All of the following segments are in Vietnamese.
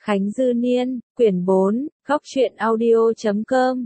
Khánh Dư Niên, quyển 4, góc truyện audio.com.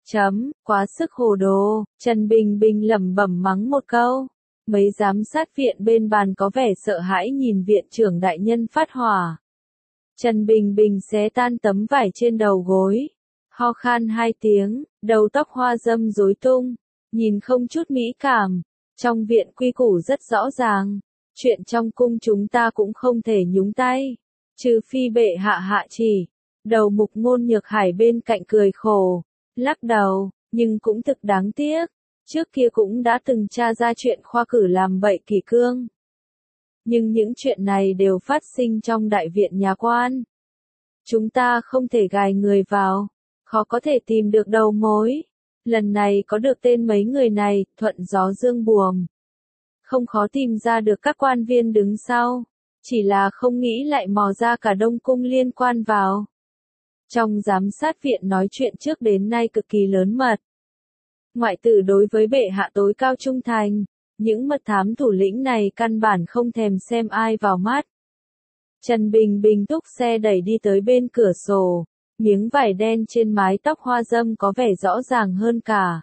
Quá sức hồ đồ, Trần Bình Bình lẩm bẩm mắng một câu. Mấy giám sát viện bên bàn có vẻ sợ hãi nhìn viện trưởng đại nhân phát hỏa. Trần Bình Bình xé tan tấm vải trên đầu gối, ho khan 2 tiếng, đầu tóc hoa râm rối tung, nhìn không chút mỹ cảm. Trong viện quy củ rất rõ ràng, chuyện trong cung chúng ta cũng không thể nhúng tay, trừ phi bệ hạ hạ chỉ. Đầu mục Ngôn Nhược Hải bên cạnh cười khổ, lắc đầu, nhưng cũng thực đáng tiếc, trước kia cũng đã từng tra ra chuyện khoa cử làm bậy kỷ cương. Nhưng những chuyện này đều phát sinh trong đại viện nhà quan. Chúng ta không thể gài người vào, khó có thể tìm được đầu mối. Lần này có được tên mấy người này, thuận gió dương buồm. Không khó tìm ra được các quan viên đứng sau, chỉ là không nghĩ lại mò ra cả Đông Cung liên quan vào. Trong giám sát viện nói chuyện trước đến nay cực kỳ lớn mật. Ngoại tử đối với bệ hạ tối cao trung thành, những mật thám thủ lĩnh này căn bản không thèm xem ai vào mắt. Trần Bình Bình thúc xe đẩy đi tới bên cửa sổ, miếng vải đen trên mái tóc hoa râm có vẻ rõ ràng hơn cả.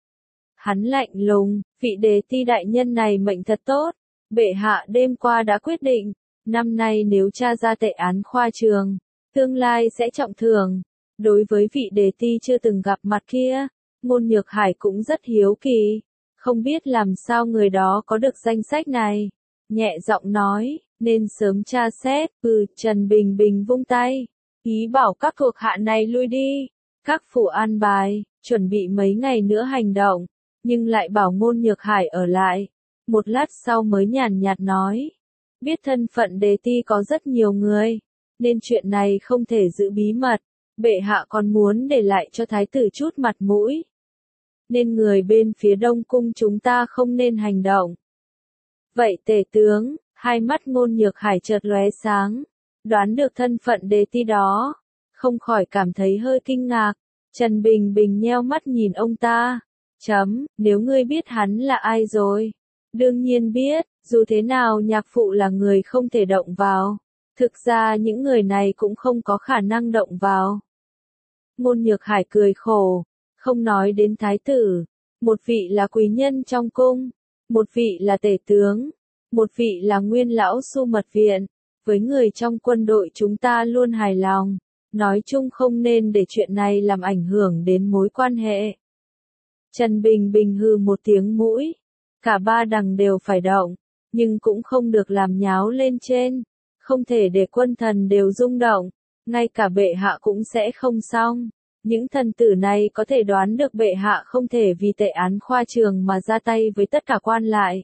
Hắn lạnh lùng, vị đề ti đại nhân này mệnh thật tốt, bệ hạ đêm qua đã quyết định, năm nay nếu tra ra tệ án khoa trường, tương lai sẽ trọng thưởng. Đối với vị đề ti chưa từng gặp mặt kia, Ngôn Nhược Hải cũng rất hiếu kỳ, không biết làm sao người đó có được danh sách này. Nhẹ giọng nói, nên sớm tra xét. Trần Bình Bình vung tay, ý bảo các thuộc hạ này lui đi. Các phủ an bài, chuẩn bị mấy ngày nữa hành động, nhưng lại bảo Ngôn Nhược Hải ở lại. Một lát sau mới nhàn nhạt nói, biết thân phận đề ti có rất nhiều người, nên chuyện này không thể giữ bí mật. Bệ hạ còn muốn để lại cho thái tử chút mặt mũi, nên người bên phía Đông Cung chúng ta không nên hành động. Vậy tể tướng, hai mắt Ngôn Nhược Hải chợt lóe sáng, đoán được thân phận đề ti đó, không khỏi cảm thấy hơi kinh ngạc. Trần Bình Bình nheo mắt nhìn ông ta. Nếu ngươi biết hắn là ai rồi? Đương nhiên biết, dù thế nào nhạc phụ là người không thể động vào. Thực ra những người này cũng không có khả năng động vào. Ngôn Nhược Hải cười khổ, không nói đến thái tử, một vị là quý nhân trong cung, một vị là tể tướng, một vị là nguyên lão su mật viện, với người trong quân đội chúng ta luôn hài lòng, nói chung không nên để chuyện này làm ảnh hưởng đến mối quan hệ. Trần Bình Bình hừ một tiếng mũi, cả ba đằng đều phải động, nhưng cũng không được làm nháo lên trên, không thể để quân thần đều rung động, ngay cả bệ hạ cũng sẽ không xong. Những thần tử này có thể đoán được bệ hạ không thể vì tệ án khoa trường mà ra tay với tất cả quan lại.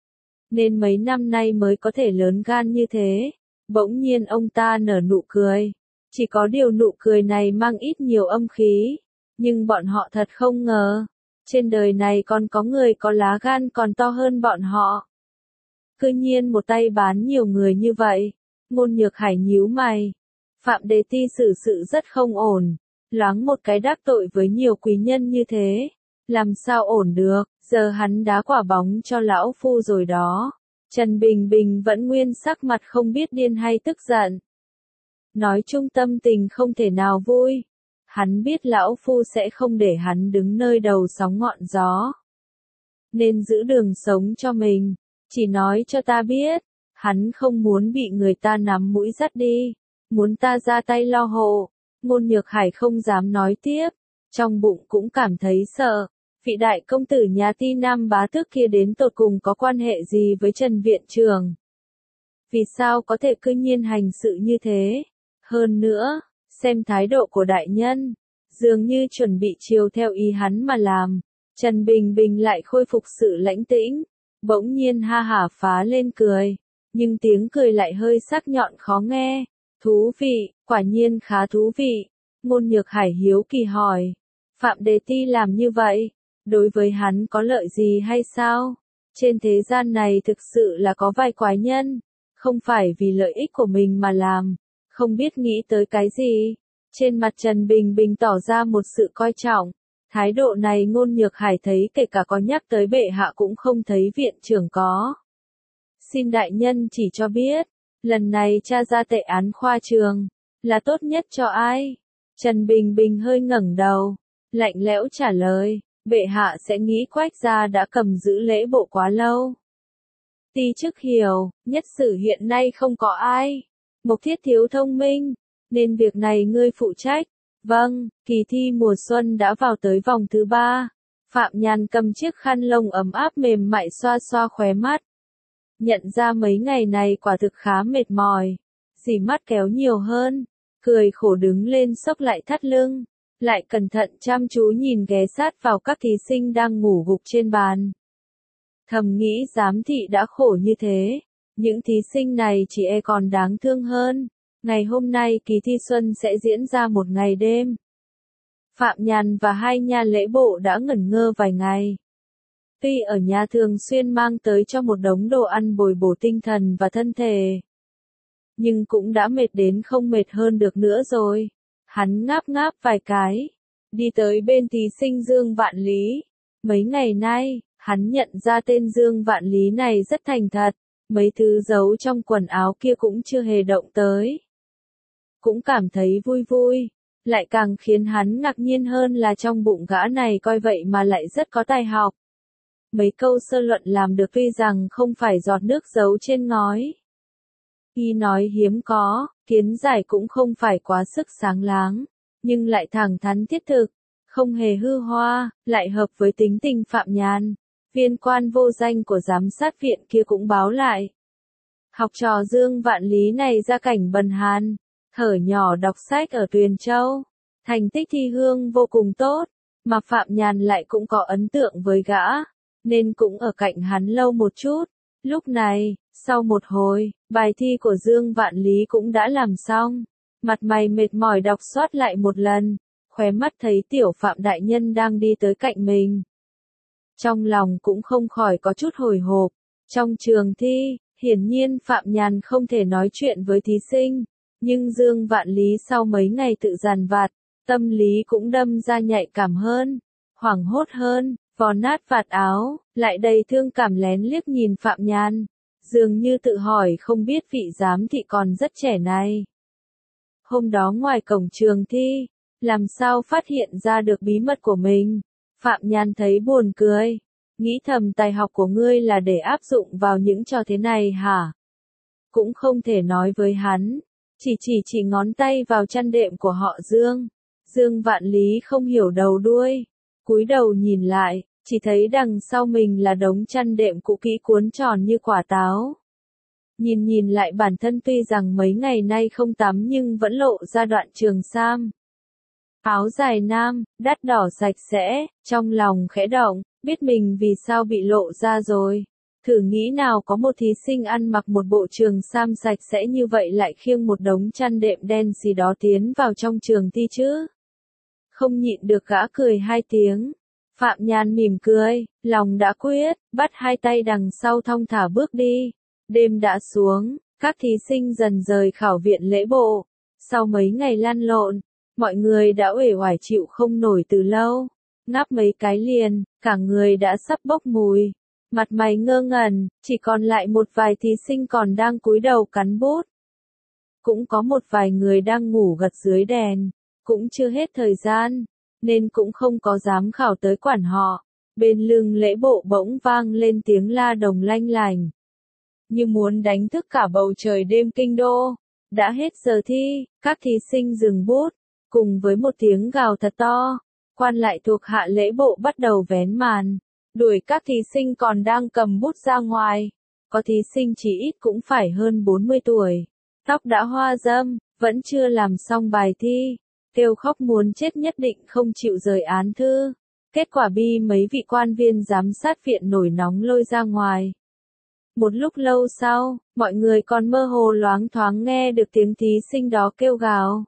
Nên mấy năm nay mới có thể lớn gan như thế. Bỗng nhiên ông ta nở nụ cười. Chỉ có điều nụ cười này mang ít nhiều âm khí. Nhưng bọn họ thật không ngờ. Trên đời này còn có người có lá gan còn to hơn bọn họ. Cư nhiên một tay bán nhiều người như vậy. Ngôn Nhược Hải nhíu mày. Phạm đề ti xử sự rất không ổn. Loáng một cái đắc tội với nhiều quý nhân như thế, làm sao ổn được, giờ hắn đá quả bóng cho lão phu rồi đó. Trần Bình Bình vẫn nguyên sắc mặt không biết điên hay tức giận. Nói chung tâm tình không thể nào vui. Hắn biết lão phu sẽ không để hắn đứng nơi đầu sóng ngọn gió. Nên giữ đường sống cho mình, chỉ nói cho ta biết, hắn không muốn bị người ta nắm mũi dắt đi, muốn ta ra tay lo hộ. Ngôn Nhược Hải không dám nói tiếp, trong bụng cũng cảm thấy sợ. Vị đại công tử nhà Ti Nam bá tước kia đến tột cùng có quan hệ gì với Trần viện trưởng? Vì sao có thể cư nhiên hành sự như thế? Hơn nữa, xem thái độ của đại nhân, dường như chuẩn bị chiều theo ý hắn mà làm. Trần Bình Bình lại khôi phục sự lãnh tĩnh, bỗng nhiên ha hả phá lên cười, nhưng tiếng cười lại hơi sắc nhọn khó nghe. Thú vị, quả nhiên khá thú vị. Ngôn Nhược Hải hiếu kỳ hỏi. Phạm đề ti làm như vậy, đối với hắn có lợi gì hay sao? Trên thế gian này thực sự là có vài quái nhân, không phải vì lợi ích của mình mà làm, không biết nghĩ tới cái gì. Trên mặt Trần Bình Bình tỏ ra một sự coi trọng. Thái độ này Ngôn Nhược Hải thấy kể cả có nhắc tới bệ hạ cũng không thấy viện trưởng có. Xin đại nhân chỉ cho biết. Lần này tra ra tệ án khoa trường, Là tốt nhất cho ai? Trần Bình Bình hơi ngẩng đầu, lạnh lẽo trả lời, bệ hạ sẽ nghĩ Quách gia đã cầm giữ lễ bộ quá lâu. Ti chức hiểu, nhất sử hiện nay không có ai. Mộc Thiết thiếu thông minh, nên việc này ngươi phụ trách. Vâng, kỳ thi mùa xuân đã vào tới vòng thứ 3. Phạm Nhàn cầm chiếc khăn lông ấm áp mềm mại xoa xoa khóe mắt. Nhận ra mấy ngày này quả thực khá mệt mỏi. Dì mắt kéo nhiều hơn. Cười khổ đứng lên xốc lại thắt lưng. Lại cẩn thận chăm chú nhìn ghé sát vào các thí sinh đang ngủ gục trên bàn. Thầm nghĩ giám thị đã khổ như thế. Những thí sinh này chỉ e còn đáng thương hơn. Ngày hôm nay kỳ thi xuân sẽ diễn ra một ngày đêm. Phạm Nhàn và hai nha lễ bộ đã ngẩn ngơ vài ngày. Tuy ở nhà thường xuyên mang tới cho một đống đồ ăn bồi bổ tinh thần và thân thể. Nhưng cũng đã mệt đến không mệt hơn được nữa rồi. Hắn ngáp ngáp vài cái. Đi tới bên thí sinh Dương Vạn Lý. Mấy ngày nay, hắn nhận ra tên Dương Vạn Lý này rất thành thật. Mấy thứ giấu trong quần áo kia cũng chưa hề động tới. Cũng cảm thấy vui vui. Lại càng khiến hắn ngạc nhiên hơn là trong bụng gã này coi vậy mà lại rất có tài học. Mấy câu sơ luận làm được tuy rằng không phải giọt nước giấu trên ngói. Y nói hiếm có, kiến giải cũng không phải quá sức sáng láng, nhưng lại thẳng thắn thiết thực, không hề hư hoa, lại hợp với tính tình Phạm Nhàn. Viên quan vô danh của giám sát viện kia cũng báo lại. Học trò Dương Vạn Lý này gia cảnh bần hàn, thở nhỏ đọc sách ở Tuyền Châu, thành tích thi hương vô cùng tốt, mà Phạm Nhàn lại cũng có ấn tượng với gã, nên cũng ở cạnh hắn lâu một chút. Lúc này, sau một hồi, bài thi của Dương Vạn Lý cũng đã làm xong, mặt mày mệt mỏi đọc soát lại một lần, khóe mắt thấy tiểu Phạm đại nhân đang đi tới cạnh mình. Trong lòng cũng không khỏi có chút hồi hộp. Trong trường thi, hiển nhiên Phạm Nhàn không thể nói chuyện với thí sinh, nhưng Dương Vạn Lý sau mấy ngày tự dằn vặt, tâm lý cũng đâm ra nhạy cảm hơn, hoảng hốt hơn, vò nát vạt áo, lại đầy thương cảm lén liếc nhìn Phạm Nhàn, dường như tự hỏi không biết vị giám thị còn rất trẻ này. Hôm đó ngoài cổng trường thi, làm sao phát hiện ra được bí mật của mình? Phạm Nhàn thấy buồn cười, nghĩ thầm tài học của ngươi là để áp dụng vào những trò thế này hả? Cũng không thể nói với hắn, chỉ ngón tay vào chăn đệm của họ Dương. Dương Vạn Lý không hiểu đầu đuôi, cúi đầu nhìn lại, chỉ thấy đằng sau mình là đống chăn đệm cũ kỹ cuốn tròn như quả táo. Nhìn lại bản thân tuy rằng mấy ngày nay không tắm nhưng vẫn lộ ra đoạn trường sam. Áo dài nam, đắt đỏ sạch sẽ, trong lòng khẽ động, biết mình vì sao bị lộ ra rồi. Thử nghĩ nào có một thí sinh ăn mặc một bộ trường sam sạch sẽ như vậy lại khiêng một đống chăn đệm đen xì đó tiến vào trong trường thi chứ. Không nhịn được gã cười hai tiếng. Phạm Nhàn mỉm cười, lòng đã quyết, bắt hai tay đằng sau thong thả bước đi. Đêm đã xuống, các thí sinh dần rời khảo viện lễ bộ. Sau mấy ngày lăn lộn, mọi người đã uể oải chịu không nổi từ lâu. Ngáp mấy cái liền, cả người đã sắp bốc mùi. Mặt mày ngơ ngẩn, chỉ còn lại một vài thí sinh còn đang cúi đầu cắn bút. Cũng có một vài người đang ngủ gật dưới đèn, cũng chưa hết thời gian, nên cũng không có dám khảo tới quản họ. Bên lưng lễ bộ bỗng vang lên tiếng la đồng lanh lành. Như muốn đánh thức cả bầu trời đêm kinh đô. Đã hết giờ thi, các thí sinh dừng bút, cùng với một tiếng gào thật to. Quan lại thuộc hạ lễ bộ bắt đầu vén màn, đuổi các thí sinh còn đang cầm bút ra ngoài. Có thí sinh chỉ ít cũng phải hơn 40 tuổi, tóc đã hoa râm, vẫn chưa làm xong bài thi, kêu khóc muốn chết nhất định không chịu rời án thư. Kết quả bi mấy vị quan viên giám sát viện nổi nóng lôi ra ngoài. Một lúc lâu sau, mọi người còn mơ hồ loáng thoáng nghe được tiếng thí sinh đó kêu gào.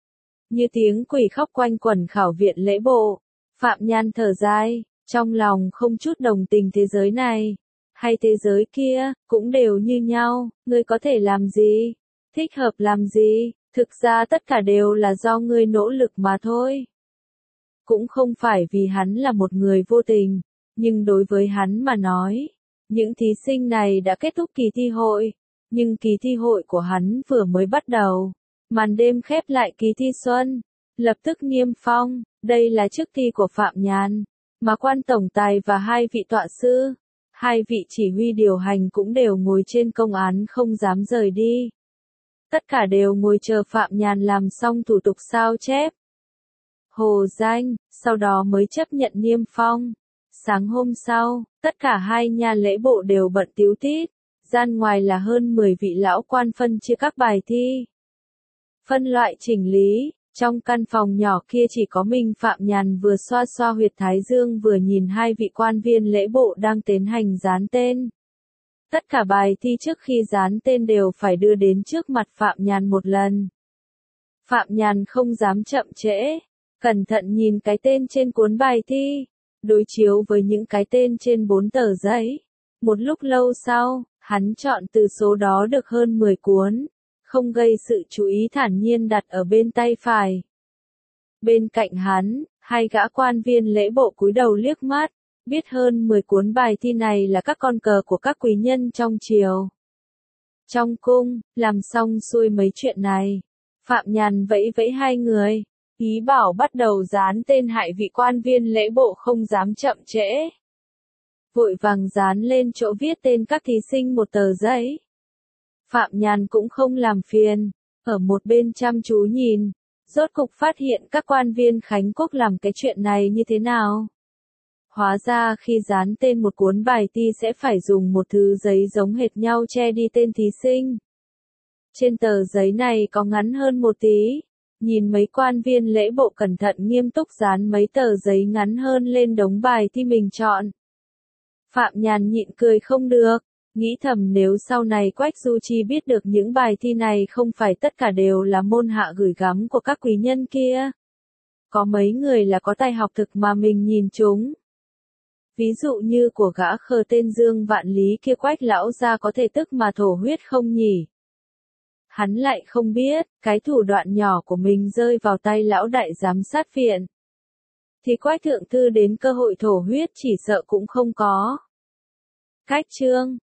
Như tiếng quỷ khóc quanh quẩn khảo viện lễ bộ. Phạm Nhàn thở dài, trong lòng không chút đồng tình thế giới này, hay thế giới kia, cũng đều như nhau, ngươi có thể làm gì, thích hợp làm gì, thực ra tất cả đều là do ngươi nỗ lực mà thôi. Cũng không phải vì hắn là một người vô tình, nhưng đối với hắn mà nói, những thí sinh này đã kết thúc kỳ thi hội, nhưng kỳ thi hội của hắn vừa mới bắt đầu. Màn đêm khép lại kỳ thi xuân, lập tức niêm phong, đây là trước thi của Phạm Nhàn, mà quan tổng tài và hai vị tọa sư, hai vị chỉ huy điều hành cũng đều ngồi trên công án không dám rời đi. Tất cả đều ngồi chờ Phạm Nhàn làm xong thủ tục sao chép, hồ danh, sau đó mới chấp nhận niêm phong. Sáng hôm sau, tất cả hai nhà lễ bộ đều bận tíu tít, gian ngoài là hơn 10 vị lão quan phân chia các bài thi. Phân loại chỉnh lý, trong căn phòng nhỏ kia chỉ có mình Phạm Nhàn vừa xoa xoa huyệt thái dương vừa nhìn hai vị quan viên lễ bộ đang tiến hành dán tên. Tất cả bài thi trước khi dán tên đều phải đưa đến trước mặt Phạm Nhàn một lần. Phạm Nhàn không dám chậm trễ, cẩn thận nhìn cái tên trên cuốn bài thi, đối chiếu với những cái tên trên 4 tờ giấy. Một lúc lâu sau, hắn chọn từ số đó được hơn 10 cuốn, không gây sự chú ý thản nhiên đặt ở bên tay phải. Bên cạnh hắn, hai gã quan viên lễ bộ cúi đầu liếc mắt, biết hơn 10 cuốn bài thi này là các con cờ của các quý nhân trong triều. Trong cung, làm xong xuôi mấy chuyện này, Phạm Nhàn vẫy vẫy hai người, ý bảo bắt đầu dán tên hai vị quan viên lễ bộ không dám chậm trễ. Vội vàng dán lên chỗ viết tên các thí sinh một tờ giấy. Phạm Nhàn cũng không làm phiền, ở một bên chăm chú nhìn, rốt cục phát hiện các quan viên Khánh Quốc làm cái chuyện này như thế nào. Hóa ra khi dán tên một cuốn bài thi sẽ phải dùng một thứ giấy giống hệt nhau che đi tên thí sinh. Trên tờ giấy này có ngắn hơn một tí, nhìn mấy quan viên lễ bộ cẩn thận nghiêm túc dán mấy tờ giấy ngắn hơn lên đống bài thi mình chọn. Phạm Nhàn nhịn cười không được, nghĩ thầm nếu sau này Quách Du Chi biết được những bài thi này không phải tất cả đều là môn hạ gửi gắm của các quý nhân kia. Có mấy người là có tài học thực mà mình nhìn chúng. Ví dụ như của gã khờ tên Dương Vạn Lý kia, Quách lão gia có thể tức mà thổ huyết không nhỉ? Hắn lại không biết, cái thủ đoạn nhỏ của mình rơi vào tay lão đại giám sát viện, thì Quách thượng thư đến cơ hội thổ huyết chỉ sợ cũng không có. Cách chương